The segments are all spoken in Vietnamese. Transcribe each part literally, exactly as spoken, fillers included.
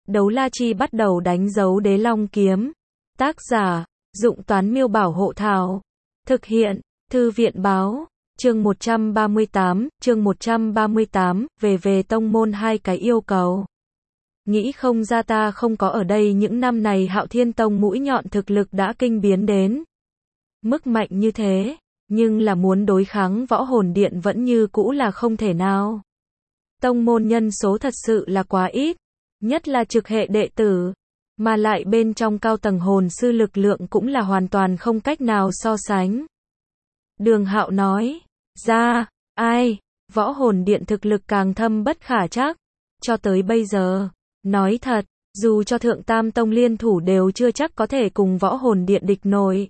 Đấu la chi bắt đầu đánh dấu đế long kiếm. Tác giả, Dụng Toán Miêu Bảo Hộ Thảo. Thực hiện, Thư viện Báo. Chương một trăm ba mươi tám, chương một trăm ba mươi tám, về về tông môn hai cái yêu cầu. Nghĩ không ra ta không có ở đây những năm này Hạo Thiên Tông mũi nhọn thực lực đã kinh biến đến mức mạnh như thế, nhưng là muốn đối kháng Võ Hồn Điện vẫn như cũ là không thể nào. Tông môn nhân số thật sự là quá ít, nhất là trực hệ đệ tử, mà lại bên trong cao tầng hồn sư lực lượng cũng là hoàn toàn không cách nào so sánh. Đường Hạo nói, ra, ai, Võ Hồn Điện thực lực càng thâm bất khả trắc, cho tới bây giờ, nói thật, dù cho Thượng Tam Tông liên thủ đều chưa chắc có thể cùng Võ Hồn Điện địch nổi.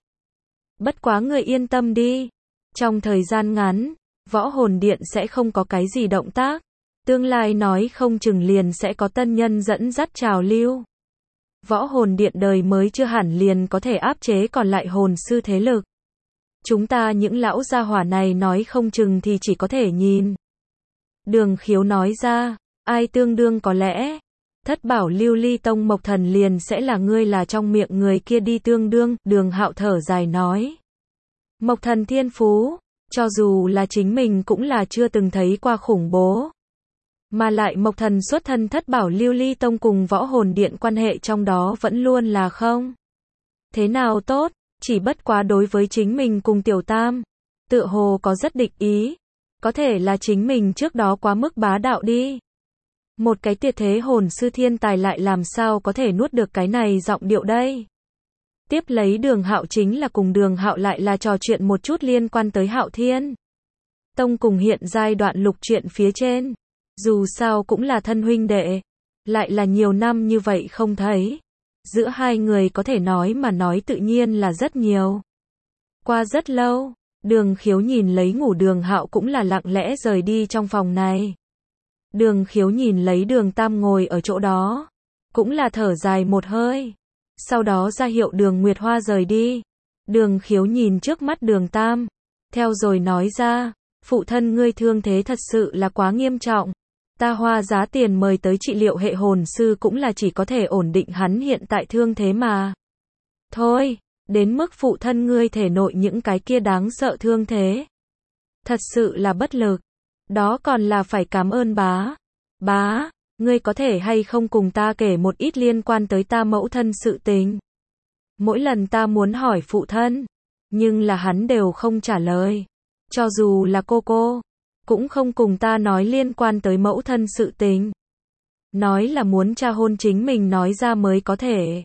Bất quá người yên tâm đi, trong thời gian ngắn, Võ Hồn Điện sẽ không có cái gì động tác, tương lai nói không chừng liền sẽ có tân nhân dẫn dắt trào lưu. Võ Hồn Điện đời mới chưa hẳn liền có thể áp chế còn lại hồn sư thế lực. Chúng ta những lão gia hỏa này nói không chừng thì chỉ có thể nhìn. Đường Khiếu nói ra, ai tương đương có lẽ, Thất Bảo Lưu Ly Tông Mộc Thần liền sẽ là ngươi là trong miệng người kia đi tương đương, Đường Hạo thở dài nói. Mộc Thần thiên phú, cho dù là chính mình cũng là chưa từng thấy qua khủng bố. Mà lại Mộc Thần xuất thân Thất Bảo Lưu Ly Tông cùng Võ Hồn Điện quan hệ trong đó vẫn luôn là không thế nào tốt, chỉ bất quá đối với chính mình cùng Tiểu Tam, tựa hồ có rất địch ý, có thể là chính mình trước đó quá mức bá đạo đi. Một cái tuyệt thế hồn sư thiên tài lại làm sao có thể nuốt được cái này giọng điệu đây. Tiếp lấy Đường Hạo chính là cùng Đường Hạo lại là trò chuyện một chút liên quan tới Hạo Thiên Tông cùng hiện giai đoạn lục truyện phía trên. Dù sao cũng là thân huynh đệ, lại là nhiều năm như vậy không thấy. Giữa hai người có thể nói mà nói tự nhiên là rất nhiều. Qua rất lâu, Đường Khiếu nhìn lấy ngủ Đường Hạo cũng là lặng lẽ rời đi trong phòng này. Đường Khiếu nhìn lấy Đường Tam ngồi ở chỗ đó, cũng là thở dài một hơi. Sau đó ra hiệu Đường Nguyệt Hoa rời đi. Đường Khiếu nhìn trước mắt Đường Tam, theo rồi nói ra, phụ thân ngươi thương thế thật sự là quá nghiêm trọng. Ta hoa giá tiền mời tới trị liệu hệ hồn sư cũng là chỉ có thể ổn định hắn hiện tại thương thế mà. Thôi, đến mức phụ thân ngươi thể nội những cái kia đáng sợ thương thế. Thật sự là bất lực. Đó còn là phải cảm ơn bá. Bá, ngươi có thể hay không cùng ta kể một ít liên quan tới ta mẫu thân sự tình. Mỗi lần ta muốn hỏi phụ thân, nhưng là hắn đều không trả lời. Cho dù là cô cô, cũng không cùng ta nói liên quan tới mẫu thân sự tình. Nói là muốn cha hôn chính mình nói ra mới có thể.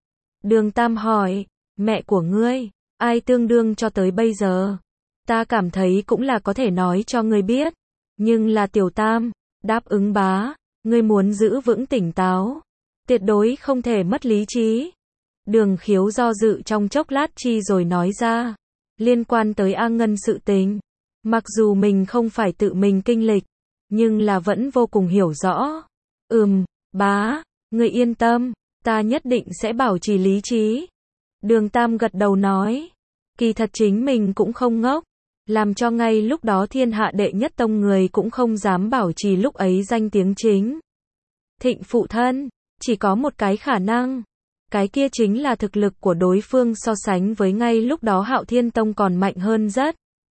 Đường Tam hỏi, mẹ của ngươi, ai tương đương cho tới bây giờ? Ta cảm thấy cũng là có thể nói cho ngươi biết. Nhưng là Tiểu Tam, đáp ứng bá, ngươi muốn giữ vững tỉnh táo. Tuyệt đối không thể mất lý trí. Đường Khiếu do dự trong chốc lát chi rồi nói ra. Liên quan tới A Ngân sự tình. Mặc dù mình không phải tự mình kinh lịch, nhưng là vẫn vô cùng hiểu rõ. Ừm, bá, ngươi yên tâm, ta nhất định sẽ bảo trì lý trí. Đường Tam gật đầu nói, kỳ thật chính mình cũng không ngốc, làm cho ngay lúc đó thiên hạ đệ nhất tông người cũng không dám bảo trì lúc ấy danh tiếng chính. Thịnh phụ thân, chỉ có một cái khả năng, cái kia chính là thực lực của đối phương so sánh với ngay lúc đó Hạo Thiên Tông còn mạnh hơn rất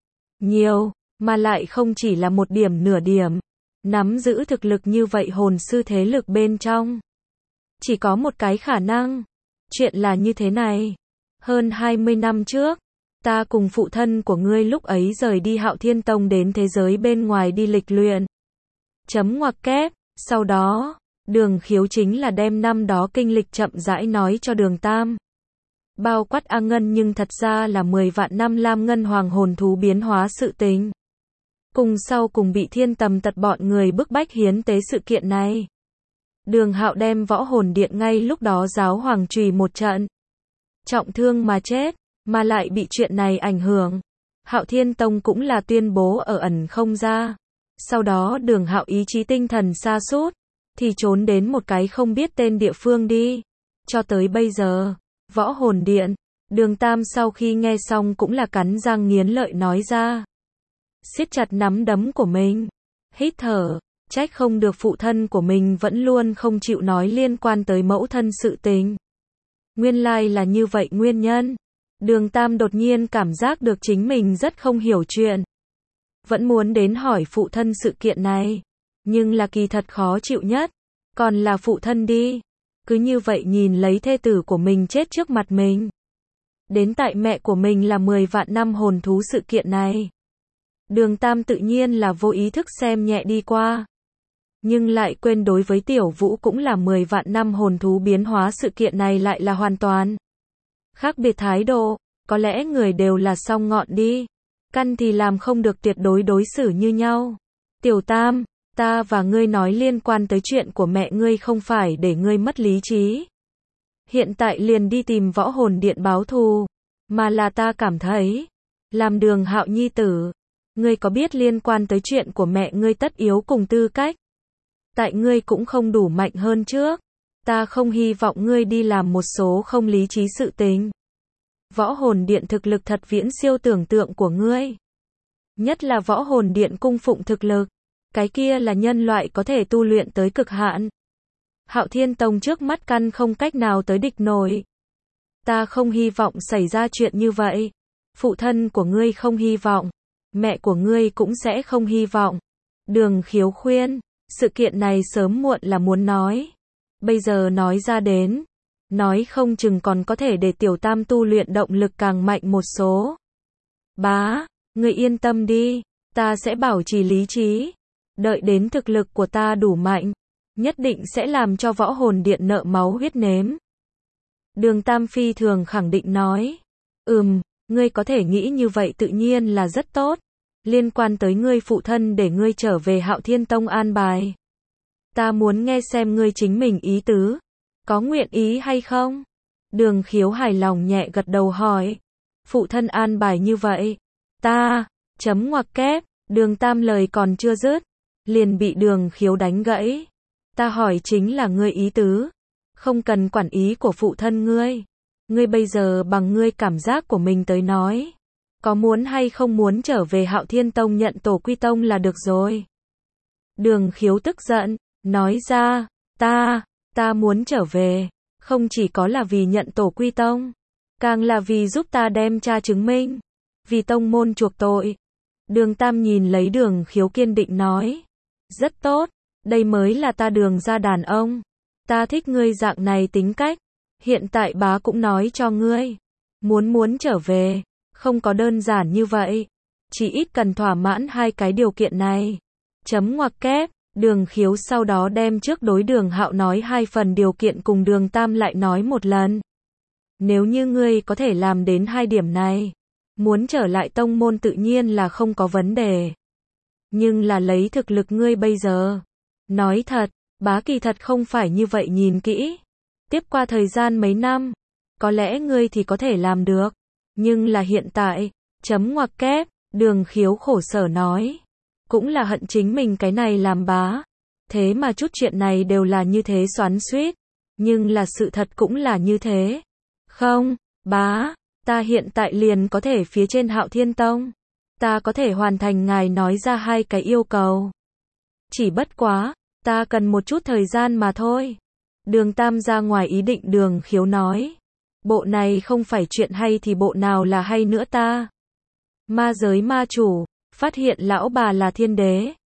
nhiều, mà lại không chỉ là một điểm nửa điểm. Nắm giữ thực lực như vậy hồn sư thế lực bên trong. Chỉ có một cái khả năng. Chuyện là như thế này. Hơn hai mươi năm trước, ta cùng phụ thân của ngươi lúc ấy rời đi Hạo Thiên Tông đến thế giới bên ngoài đi lịch luyện. Chấm ngoặc kép, sau đó, Đường Khiếu chính là đem năm đó kinh lịch chậm rãi nói cho Đường Tam. Bao quát A Ngân nhưng thật ra là mười vạn năm lam ngân hoàng hồn thú biến hóa sự tình. Cùng sau cùng bị thiên tầm tật bọn người bức bách hiến tế sự kiện này. Đường Hạo đem Võ Hồn Điện ngay lúc đó giáo hoàng chùy một trận. Trọng thương mà chết, mà lại bị chuyện này ảnh hưởng. Hạo Thiên Tông cũng là tuyên bố ở ẩn không ra. Sau đó Đường Hạo ý chí tinh thần sa sút, thì trốn đến một cái không biết tên địa phương đi. Cho tới bây giờ, Võ Hồn Điện, Đường Tam sau khi nghe xong cũng là cắn răng nghiến lợi nói ra. Siết chặt nắm đấm của mình, hít thở, Trách không được phụ thân của mình vẫn luôn không chịu nói liên quan tới mẫu thân sự tình. Nguyên lai là như vậy nguyên nhân. Đường Tam đột nhiên cảm giác được chính mình rất không hiểu chuyện. Vẫn muốn đến hỏi phụ thân sự kiện này. Nhưng là kỳ thật khó chịu nhất. Còn là phụ thân đi. Cứ như vậy nhìn lấy thê tử của mình chết trước mặt mình. Đến tại mẹ của mình là mười vạn năm hồn thú sự kiện này. Đường Tam tự nhiên là vô ý thức xem nhẹ đi qua. Nhưng lại quên đối với Tiểu Vũ cũng là mười vạn năm hồn thú biến hóa sự kiện này lại là hoàn toàn khác biệt thái độ. Có lẽ người đều là song ngọn đi. Căn thì làm không được tuyệt đối đối xử như nhau. Tiểu Tam, ta và ngươi nói liên quan tới chuyện của mẹ ngươi không phải để ngươi mất lý trí. Hiện tại liền đi tìm Võ Hồn Điện báo thù. Mà là ta cảm thấy, làm Đường Hạo nhi tử, ngươi có biết liên quan tới chuyện của mẹ ngươi tất yếu cùng tư cách. Tại ngươi cũng không đủ mạnh hơn trước. Ta không hy vọng ngươi đi làm một số không lý trí sự tình. Võ Hồn Điện thực lực thật viễn siêu tưởng tượng của ngươi. Nhất là Võ Hồn Điện cung phụng thực lực. Cái kia là nhân loại có thể tu luyện tới cực hạn. Hạo Thiên Tông trước mắt căn không cách nào tới địch nổi. Ta không hy vọng xảy ra chuyện như vậy. Phụ thân của ngươi không hy vọng. Mẹ của ngươi cũng sẽ không hy vọng. Đường Khiếu khuyên. Sự kiện này sớm muộn là muốn nói. Bây giờ nói ra đến. Nói không chừng còn có thể để Tiểu Tam tu luyện động lực càng mạnh một số. Bá, ngươi yên tâm đi. Ta sẽ bảo trì lý trí. Đợi đến thực lực của ta đủ mạnh. Nhất định sẽ làm cho Võ Hồn Điện nợ máu huyết nếm. Đường Tam phi thường khẳng định nói. Ừm, ngươi có thể nghĩ như vậy tự nhiên là rất tốt. Liên quan tới ngươi phụ thân để ngươi trở về Hạo Thiên Tông an bài. Ta muốn nghe xem ngươi chính mình ý tứ. Có nguyện ý hay không? Đường Khiếu hài lòng nhẹ gật đầu hỏi. Phụ thân an bài như vậy. Ta, chấm ngoặc kép, Đường Tam lời còn chưa dứt. Liền bị Đường Khiếu đánh gãy. Ta hỏi chính là ngươi ý tứ. Không cần quản ý của phụ thân ngươi. Ngươi bây giờ bằng ngươi cảm giác của mình tới nói. Có muốn hay không muốn trở về Hạo Thiên Tông nhận tổ quy tông là được rồi. Đường Khiếu tức giận, nói ra, ta, ta muốn trở về. Không chỉ có là vì nhận tổ quy tông. Càng là vì giúp ta đem cha chứng minh. Vì tông môn chuộc tội. Đường Tam nhìn lấy Đường Khiếu kiên định nói. Rất tốt, đây mới là ta Đường ra đàn ông. Ta thích ngươi dạng này tính cách. Hiện tại bá cũng nói cho ngươi. Muốn muốn trở về. Không có đơn giản như vậy. Chỉ ít cần thỏa mãn hai cái điều kiện này. Chấm ngoặc kép. Đường Khiếu sau đó đem trước đối Đường Hạo nói hai phần điều kiện cùng Đường Tam lại nói một lần. Nếu như ngươi có thể làm đến hai điểm này. Muốn trở lại tông môn tự nhiên là không có vấn đề. Nhưng là lấy thực lực ngươi bây giờ. Nói thật, bá kỳ thật không phải như vậy nhìn kỹ. Tiếp qua thời gian mấy năm. Có lẽ ngươi thì có thể làm được. Nhưng là hiện tại, chấm ngoặc kép, Đường Khiếu khổ sở nói. Cũng là hận chính mình cái này làm bá. Thế mà chút chuyện này đều là như thế xoắn xuýt. Nhưng là sự thật cũng là như thế. Không, bá, ta hiện tại liền có thể phía trên Hạo Thiên Tông. Ta có thể hoàn thành ngài nói ra hai cái yêu cầu. Chỉ bất quá, ta cần một chút thời gian mà thôi. Đường Tam ra ngoài ý định Đường Khiếu nói. Bộ này không phải chuyện hay thì bộ nào là hay nữa ta. Ma giới ma chủ, phát hiện lão bà là thiên đế.